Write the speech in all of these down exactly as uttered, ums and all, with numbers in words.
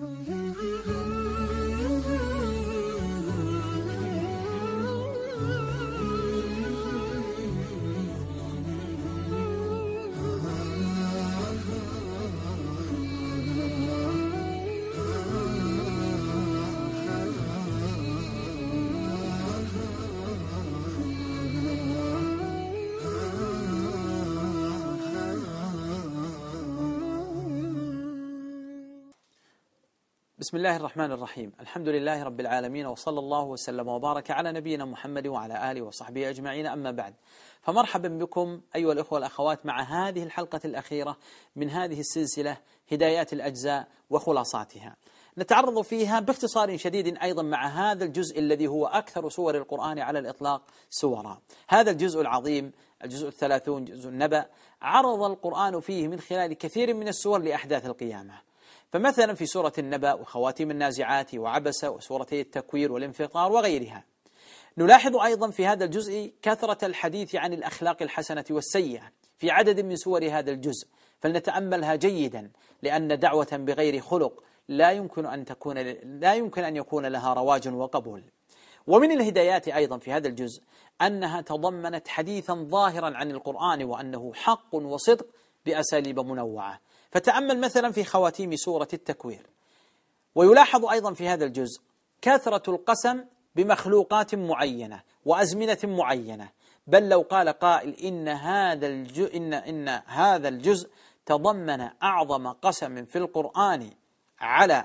بسم الله الرحمن الرحيم. الحمد لله رب العالمين، وصلى الله وسلم وبارك على نبينا محمد وعلى آله وصحبه أجمعين، أما بعد، فمرحبا بكم أيها الأخوة والأخوات مع هذه الحلقة الأخيرة من هذه السلسلة هدايات الأجزاء وخلاصاتها. نتعرض فيها باختصار شديد أيضا مع هذا الجزء الذي هو أكثر سور القرآن على الإطلاق سورا. هذا الجزء العظيم، الجزء الثلاثون، جزء النبأ، عرض القرآن فيه من خلال كثير من السور لأحداث القيامة. فمثلا في سورة النبأ وخواتيم النازعات وعبس وسورتي التكوير والانفطار وغيرها. نلاحظ أيضا في هذا الجزء كثرة الحديث عن الأخلاق الحسنة والسيئة في عدد من سور هذا الجزء، فلنتأملها جيدا، لأن دعوة بغير خلق لا يمكن أن تكون لا يمكن أن يكون لها رواج وقبول. ومن الهدايات أيضا في هذا الجزء أنها تضمنت حديثا ظاهرا عن القرآن وأنه حق وصدق بأساليب منوعة. فتأمل مثلا في خواتيم سورة التكوير. ويلاحظ أيضا في هذا الجزء كثرة القسم بمخلوقات معينة وأزمنة معينة، بل لو قال قائل إن هذا الجزء, إن إن هذا الجزء تضمن أعظم قسم في القرآن على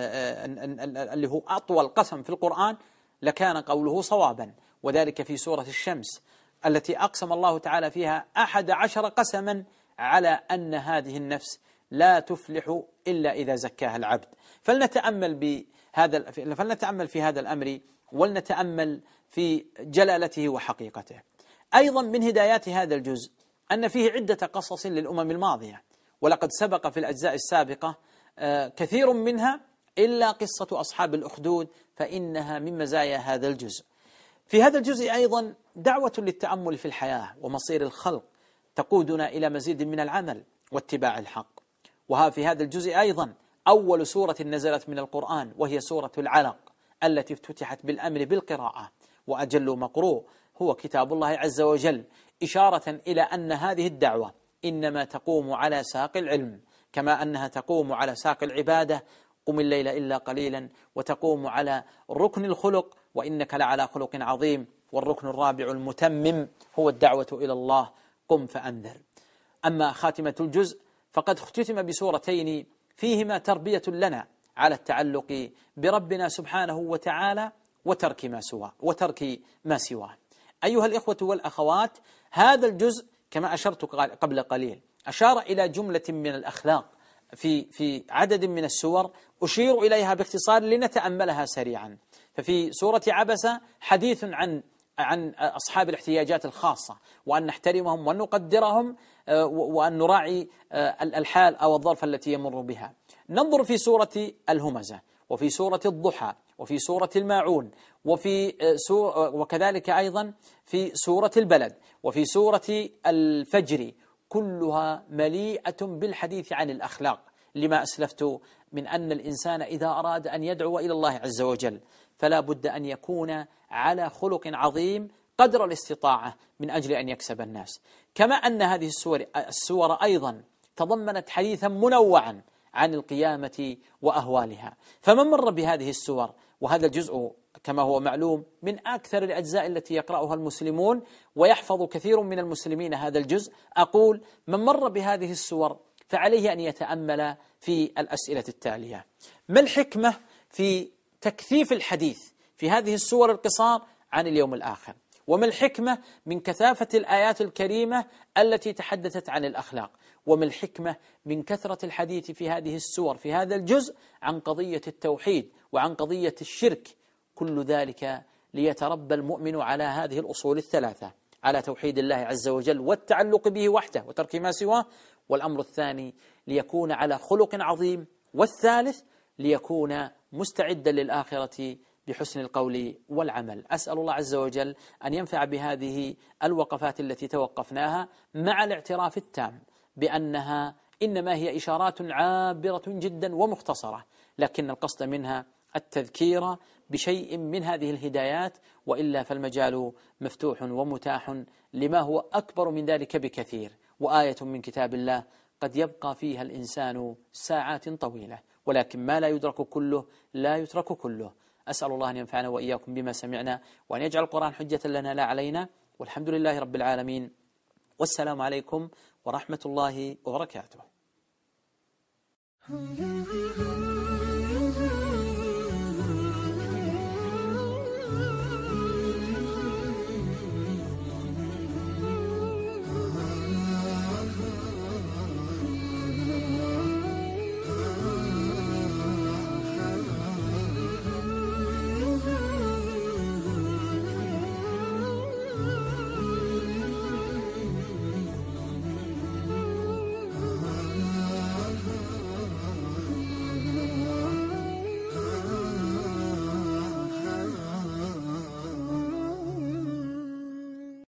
اللي هو أطول قسم في القرآن لكان قوله صوابا، وذلك في سورة الشمس التي أقسم الله تعالى فيها أحد عشر قسما على أن هذه النفس لا تفلح إلا إذا زكاها العبد. فلنتأمل بهذا فلنتأمل في هذا الأمر، ولنتأمل في جلالته وحقيقته. أيضا من هدايات هذا الجزء أن فيه عدة قصص للأمم الماضية، ولقد سبق في الأجزاء السابقة كثير منها إلا قصة أصحاب الأخدود، فإنها من مزايا هذا الجزء. في هذا الجزء أيضا دعوة للتأمل في الحياة ومصير الخلق تقودنا إلى مزيد من العمل واتباع الحق. وها في هذا الجزء أيضا أول سورة نزلت من القرآن، وهي سورة العلق التي افتتحت بالأمر بالقراءة، وأجل مقروء هو كتاب الله عز وجل، إشارة إلى أن هذه الدعوة إنما تقوم على ساق العلم، كما أنها تقوم على ساق العبادة، قم الليل إلا قليلا، وتقوم على ركن الخلق، وإنك لعلى خلق عظيم، والركن الرابع المتمم هو الدعوة إلى الله، قم فأنذر. أما خاتمة الجزء فقد اختتم بسورتين فيهما تربية لنا على التعلق بربنا سبحانه وتعالى وترك ما سواه وترك ما سواه. أيها الإخوة والأخوات، هذا الجزء كما أشرت قبل قليل أشار إلى جملة من الأخلاق في في عدد من السور، أشير إليها باختصار لنتأملها سريعا. ففي سورة عبس حديث عن عن أصحاب الاحتياجات الخاصة، وأن نحترمهم وأن نقدرهم وأن نراعي الحال أو الظرف التي يمر بها. ننظر في سورة الهمزة، وفي سورة الضحى، وفي سورة الماعون، وفي سورة وكذلك أيضا في سورة البلد، وفي سورة الفجر، كلها مليئة بالحديث عن الأخلاق، لما أسلفت من أن الإنسان إذا أراد أن يدعو إلى الله عز وجل فلا بد أن يكون على خلق عظيم قدر الاستطاعة من أجل أن يكسب الناس. كما أن هذه السور, السور أيضا تضمنت حديثا منوعا عن القيامة وأهوالها. فمن مر بهذه السور، وهذا الجزء كما هو معلوم من أكثر الأجزاء التي يقرأها المسلمون ويحفظ كثير من المسلمين هذا الجزء، أقول من مر بهذه السور فعليه أن يتأمل في الأسئلة التالية: ما الحكمة في تكثيف الحديث في هذه السور القصار عن اليوم الآخر؟ وما الحكمة من كثافة الآيات الكريمة التي تحدثت عن الأخلاق؟ وما الحكمة من كثرة الحديث في هذه السور في هذا الجزء عن قضية التوحيد وعن قضية الشرك؟ كل ذلك ليتربى المؤمن على هذه الأصول الثلاثة، على توحيد الله عز وجل والتعلق به وحده وترك ما سواه، والأمر الثاني ليكون على خلق عظيم، والثالث ليكون مستعدا للآخرة بحسن القول والعمل. أسأل الله عز وجل أن ينفع بهذه الوقفات التي توقفناها، مع الاعتراف التام بأنها إنما هي إشارات عابرة جدا ومختصرة لكن القصد منها التذكير بشيء من هذه الهدايات، وإلا فالمجال مفتوح ومتاح لما هو أكبر من ذلك بكثير. وآية من كتاب الله قد يبقى فيها الإنسان ساعات طويلة، ولكن ما لا يدرك كله لا يترك كله. أسأل الله أن ينفعنا وإياكم بما سمعنا، وأن يجعل القرآن حجة لنا لا علينا، والحمد لله رب العالمين، والسلام عليكم ورحمة الله وبركاته.